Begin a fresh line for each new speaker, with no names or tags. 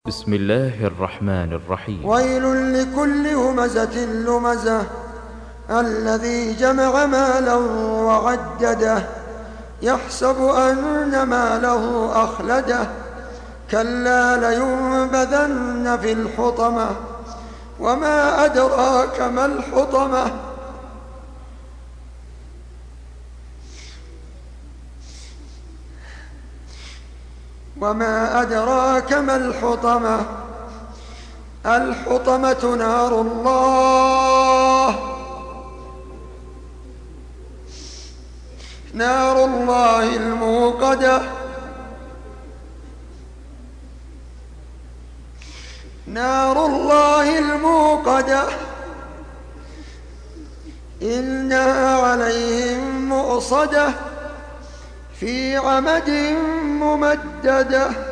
بسم الله الرحمن الرحيم.
ويل لكل همزة لمزة الذي جمع مالا وعدده يحسب أن ماله أخلده كلا لينبذن في الحطمة وما أدراك ما الحطمة وما أدراك ما الحطمة الحطمة نار الله الموقدة إنها عليهم مؤصدة في عمد ممددة.